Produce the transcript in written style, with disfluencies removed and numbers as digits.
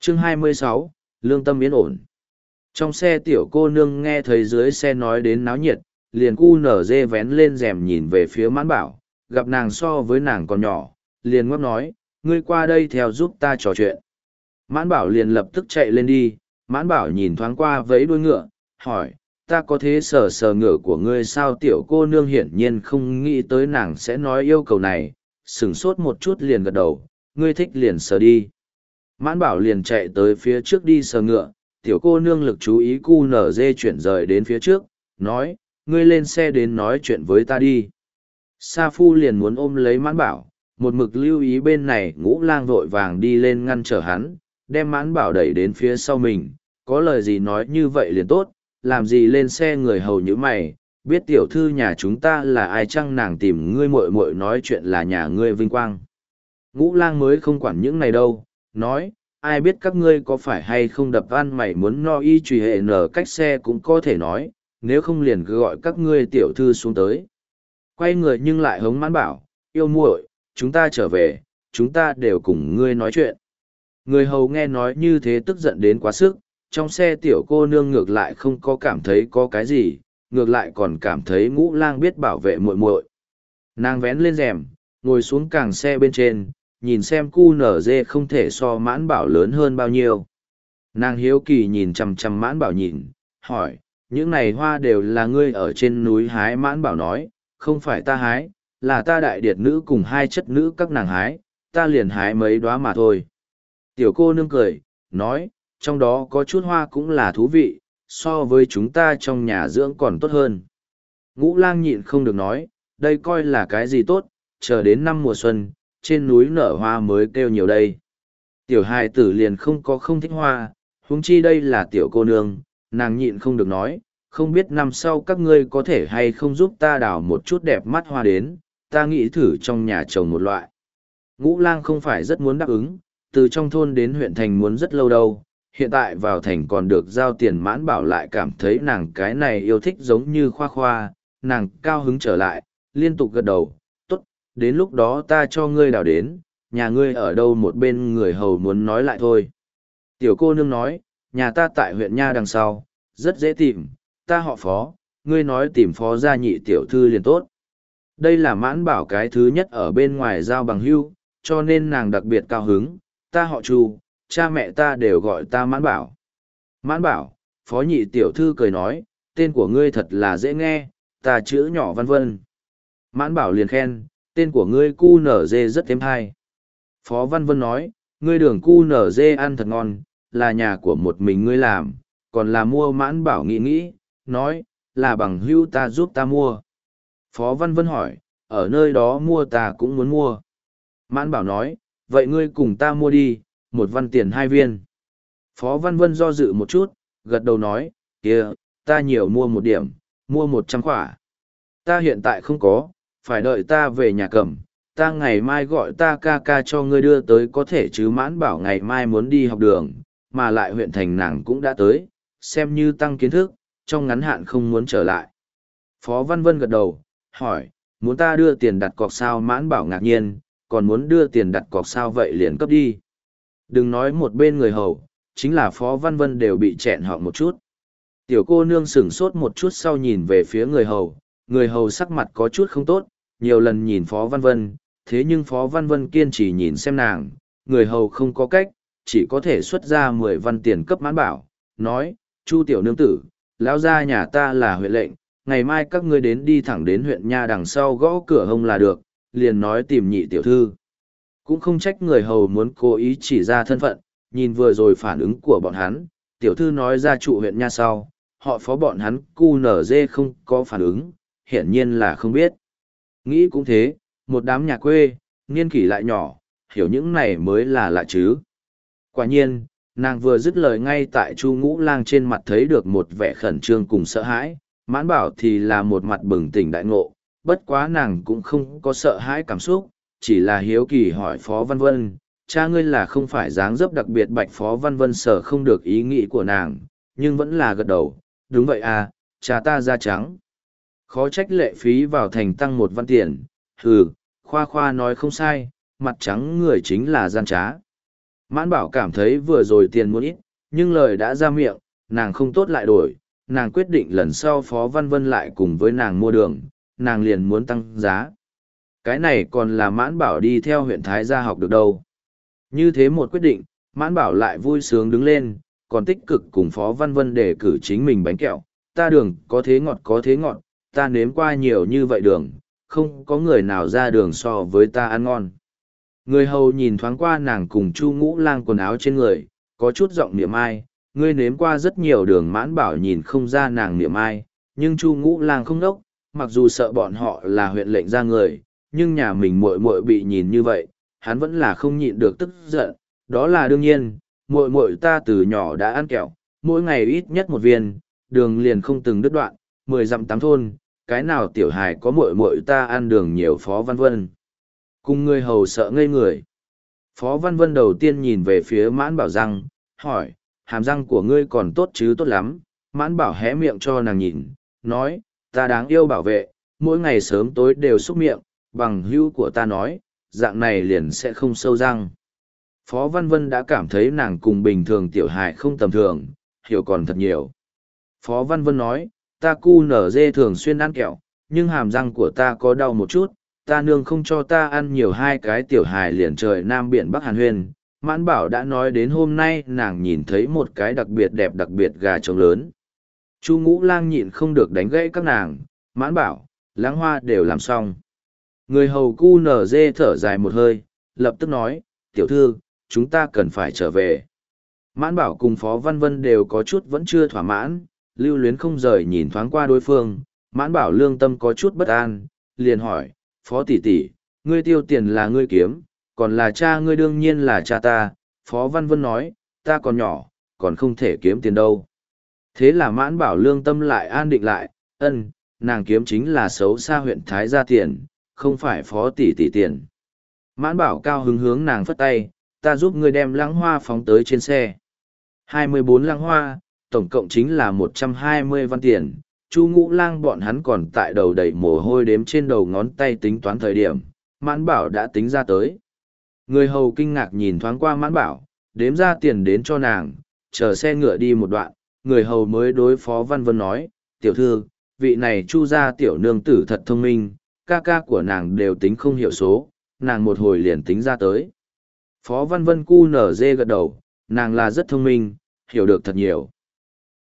Chương 26, lương tâm yên ổn. Trong xe tiểu cô nương nghe thấy dưới xe nói đến náo nhiệt, liền cu nở dê vén lên rèm nhìn về phía mãn bảo, gặp nàng so với nàng còn nhỏ, liền ngóc nói, ngươi qua đây theo giúp ta trò chuyện. Mãn bảo liền lập tức chạy lên đi, mãn bảo nhìn thoáng qua vẫy đuôi ngựa, hỏi, ta có thế sờ sờ ngựa của ngươi sao? Tiểu cô nương hiển nhiên không nghĩ tới nàng sẽ nói yêu cầu này, sửng sốt một chút liền gật đầu, ngươi thích liền sờ đi. Mãn bảo liền chạy tới phía trước đi sờ ngựa, tiểu cô nương lực chú ý cu nở dê chuyển rời đến phía trước, nói, ngươi lên xe đến nói chuyện với ta đi. Sa Phu liền muốn ôm lấy mãn bảo, một mực lưu ý bên này Ngũ Lang vội vàng đi lên ngăn trở hắn, đem mãn bảo đẩy đến phía sau mình, có lời gì nói như vậy liền tốt, làm gì lên xe người hầu như mày, biết tiểu thư nhà chúng ta là ai chăng? Nàng tìm ngươi muội muội nói chuyện là nhà ngươi vinh quang. Ngũ Lang mới không quản những này đâu, nói, ai biết các ngươi có phải hay không đập ăn mày muốn no y trùy hệ nở cách xe cũng có thể nói, nếu không liền cứ gọi các ngươi tiểu thư xuống tới. Quay người nhưng lại hống mãn bảo, yêu muội, chúng ta trở về, chúng ta đều cùng ngươi nói chuyện. Người hầu nghe nói như thế tức giận đến quá sức, trong xe tiểu cô nương ngược lại không có cảm thấy có cái gì, ngược lại còn cảm thấy Ngũ Lang biết bảo vệ muội muội. Nàng vén lên rèm, ngồi xuống càng xe bên trên, nhìn xem cu nở dê không thể so mãn bảo lớn hơn bao nhiêu. Nàng hiếu kỳ nhìn chằm chằm mãn bảo nhìn, hỏi, những này hoa đều là ngươi ở trên núi hái? Mãn bảo nói, không phải ta hái, là ta đại điệt nữ cùng hai chất nữ các nàng hái, ta liền hái mấy đóa mà thôi. Tiểu cô nương cười, nói, trong đó có chút hoa cũng là thú vị, so với chúng ta trong nhà dưỡng còn tốt hơn. Ngũ Lang nhịn không được nói, đây coi là cái gì tốt, chờ đến năm mùa xuân, trên núi nở hoa mới kêu nhiều đây. Tiểu hài tử liền không có không thích hoa, huống chi đây là tiểu cô nương, nàng nhịn không được nói, không biết năm sau các ngươi có thể hay không giúp ta đào một chút đẹp mắt hoa đến, ta nghĩ thử trong nhà trồng một loại. Ngũ Lang không phải rất muốn đáp ứng, từ trong thôn đến huyện thành muốn rất lâu đâu, hiện tại vào thành còn được giao tiền. Mãn bảo lại cảm thấy nàng cái này yêu thích giống như khoa khoa, nàng cao hứng trở lại, liên tục gật đầu, tốt, đến lúc đó ta cho ngươi đào đến, nhà ngươi ở đâu? Một bên người hầu muốn nói lại thôi. Tiểu cô nương nói, nhà ta tại huyện Nha đằng sau, rất dễ tìm, ta họ Phó, ngươi nói tìm Phó gia nhị tiểu thư liền tốt. Đây là mãn bảo cái thứ nhất ở bên ngoài giao bằng hữu, cho nên nàng đặc biệt cao hứng, ta họ Chu, cha mẹ ta đều gọi ta mãn bảo. Mãn bảo, Phó nhị tiểu thư cười nói, tên của ngươi thật là dễ nghe, ta chữ nhỏ Văn Vân. Mãn bảo liền khen, tên của ngươi cu nở dê rất êm hay. Phó Văn Vân nói, ngươi đường cu nở dê ăn thật ngon, là nhà của một mình ngươi làm, còn là mua? Mãn bảo nghĩ nghĩ, nói, là bằng hữu ta giúp ta mua. Phó Văn Vân hỏi, ở nơi đó mua ta cũng muốn mua. Mãn bảo nói, vậy ngươi cùng ta mua đi, 1 văn tiền 2 viên. Phó Văn Vân do dự một chút, gật đầu nói, kia, ta nhiều mua một điểm, mua 100 quả. Ta hiện tại không có, phải đợi ta về nhà cầm, ta ngày mai gọi ta ca ca cho ngươi đưa tới có thể chứ? Mãn bảo ngày mai muốn đi học đường, mà lại huyện thành nàng cũng đã tới, xem như tăng kiến thức, trong ngắn hạn không muốn trở lại. Phó Văn Vân gật đầu, hỏi, muốn ta đưa tiền đặt cọc sao? Mãn bảo ngạc nhiên, còn muốn đưa tiền đặt cọc sao? Vậy liền cấp đi. Đừng nói một bên người hầu, chính là Phó Văn Vân đều bị chẹn họng một chút. Tiểu cô nương sửng sốt một chút sau nhìn về phía người hầu sắc mặt có chút không tốt, nhiều lần nhìn Phó Văn Vân, thế nhưng Phó Văn Vân kiên trì nhìn xem nàng, người hầu không có cách, chỉ có thể xuất ra 10 văn tiền cấp mãn bảo, nói, Chu tiểu nương tử, lão gia nhà ta là huyện lệnh, ngày mai các ngươi đến đi thẳng đến huyện Nha đằng sau gõ cửa hông là được, liền nói tìm nhị tiểu thư. Cũng không trách người hầu muốn cố ý chỉ ra thân phận, nhìn vừa rồi phản ứng của bọn hắn, tiểu thư nói ra trụ huyện Nha sau, họ Phó bọn hắn cu nở dê không có phản ứng, hiển nhiên là không biết. Nghĩ cũng thế, một đám nhà quê, niên kỷ lại nhỏ, hiểu những này mới là lạ chứ. Quả nhiên, nàng vừa dứt lời ngay tại Chu Ngũ Lang trên mặt thấy được một vẻ khẩn trương cùng sợ hãi, Mãn bảo thì là một mặt bừng tỉnh đại ngộ, bất quá nàng cũng không có sợ hãi cảm xúc, chỉ là hiếu kỳ hỏi Phó Văn Vân, cha ngươi là không phải dáng dấp đặc biệt? Bạch Phó Văn Vân sở không được ý nghĩ của nàng, nhưng vẫn là gật đầu, đúng vậy à, cha ta da trắng. Khó trách lệ phí vào thành tăng 1 văn tiền, hừ, khoa khoa nói không sai, mặt trắng người chính là gian trá. Mãn bảo cảm thấy vừa rồi tiền muốn ít, nhưng lời đã ra miệng, nàng không tốt lại đổi, nàng quyết định lần sau Phó Văn Vân lại cùng với nàng mua đường, nàng liền muốn tăng giá. Cái này còn là Mãn bảo đi theo huyện Thái gia học được đâu. Như thế một quyết định, Mãn bảo lại vui sướng đứng lên, còn tích cực cùng Phó Văn Vân để cử chính mình bánh kẹo. Ta đường có thế ngọt, ta nếm qua nhiều như vậy đường, không có người nào ra đường so với ta ăn ngon. Người hầu nhìn thoáng qua nàng cùng Chu Ngũ Lang quần áo trên người, có chút giọng niệm ai, ngươi nếm qua rất nhiều đường. Mãn bảo nhìn không ra nàng niệm ai, nhưng Chu Ngũ Lang không đốc, mặc dù sợ bọn họ là huyện lệnh ra người, nhưng nhà mình muội muội bị nhìn như vậy, hắn vẫn là không nhịn được tức giận. Đó là đương nhiên, muội muội ta từ nhỏ đã ăn kẹo, mỗi ngày ít nhất một viên, đường liền không từng đứt đoạn, 10 dặm 8 thôn, cái nào tiểu hài có muội muội ta ăn đường nhiều. Phó Văn Vân cùng người hầu sợ ngây người. Phó Văn Vân đầu tiên nhìn về phía Mãn Bảo răng, hỏi, hàm răng của ngươi còn tốt chứ? Tốt lắm. Mãn Bảo hé miệng cho nàng nhìn, nói, ta đáng yêu bảo vệ, mỗi ngày sớm tối đều xúc miệng, bằng hữu của ta nói, dạng này liền sẽ không sâu răng. Phó Văn Vân đã cảm thấy nàng cùng bình thường tiểu hài không tầm thường, hiểu còn thật nhiều. Phó Văn Vân nói, ta cu nở dê thường xuyên ăn kẹo, nhưng hàm răng của ta có đau một chút, ta nương không cho ta ăn nhiều. Hai cái tiểu hài liền trời Nam Biển Bắc hàn huyên. Mãn Bảo đã nói đến hôm nay nàng nhìn thấy một cái đặc biệt đẹp đặc biệt gà trống lớn. Chu Ngũ Lang nhịn không được đánh gãy các nàng, Mãn Bảo, Lãng Hoa đều làm xong. Người hầu cu nở dê thở dài một hơi, lập tức nói, tiểu thư, chúng ta cần phải trở về. Mãn Bảo cùng Phó Văn Vân đều có chút vẫn chưa thỏa mãn, lưu luyến không rời nhìn thoáng qua đối phương. Mãn Bảo lương tâm có chút bất an, liền hỏi, Phó tỷ tỷ, ngươi tiêu tiền là ngươi kiếm, còn là cha ngươi đương nhiên là cha ta. Phó Văn Vân nói, ta còn nhỏ, còn không thể kiếm tiền đâu. Thế là Mãn Bảo lương tâm lại an định lại, nàng kiếm chính là xấu xa huyện Thái gia tiền, không phải Phó tỷ tỷ tiền. Mãn Bảo cao hứng hướng nàng phất tay, ta giúp ngươi đem Lãng Hoa phóng tới trên xe. 24 Lãng Hoa, tổng cộng chính là 120 văn tiền. Chu Ngũ Lang bọn hắn còn tại đầu đầy mồ hôi đếm trên đầu ngón tay tính toán thời điểm, Mãn Bảo đã tính ra tới. Người hầu kinh ngạc nhìn thoáng qua Mãn Bảo, đếm ra tiền đến cho nàng, chờ xe ngựa đi một đoạn, người hầu mới đối Phó Văn Vân nói, tiểu thư, vị này Chu gia tiểu nương tử thật thông minh, ca ca của nàng đều tính không hiểu số, nàng một hồi liền tính ra tới. Phó Văn Vân cu nở dê gật đầu, nàng là rất thông minh, hiểu được thật nhiều.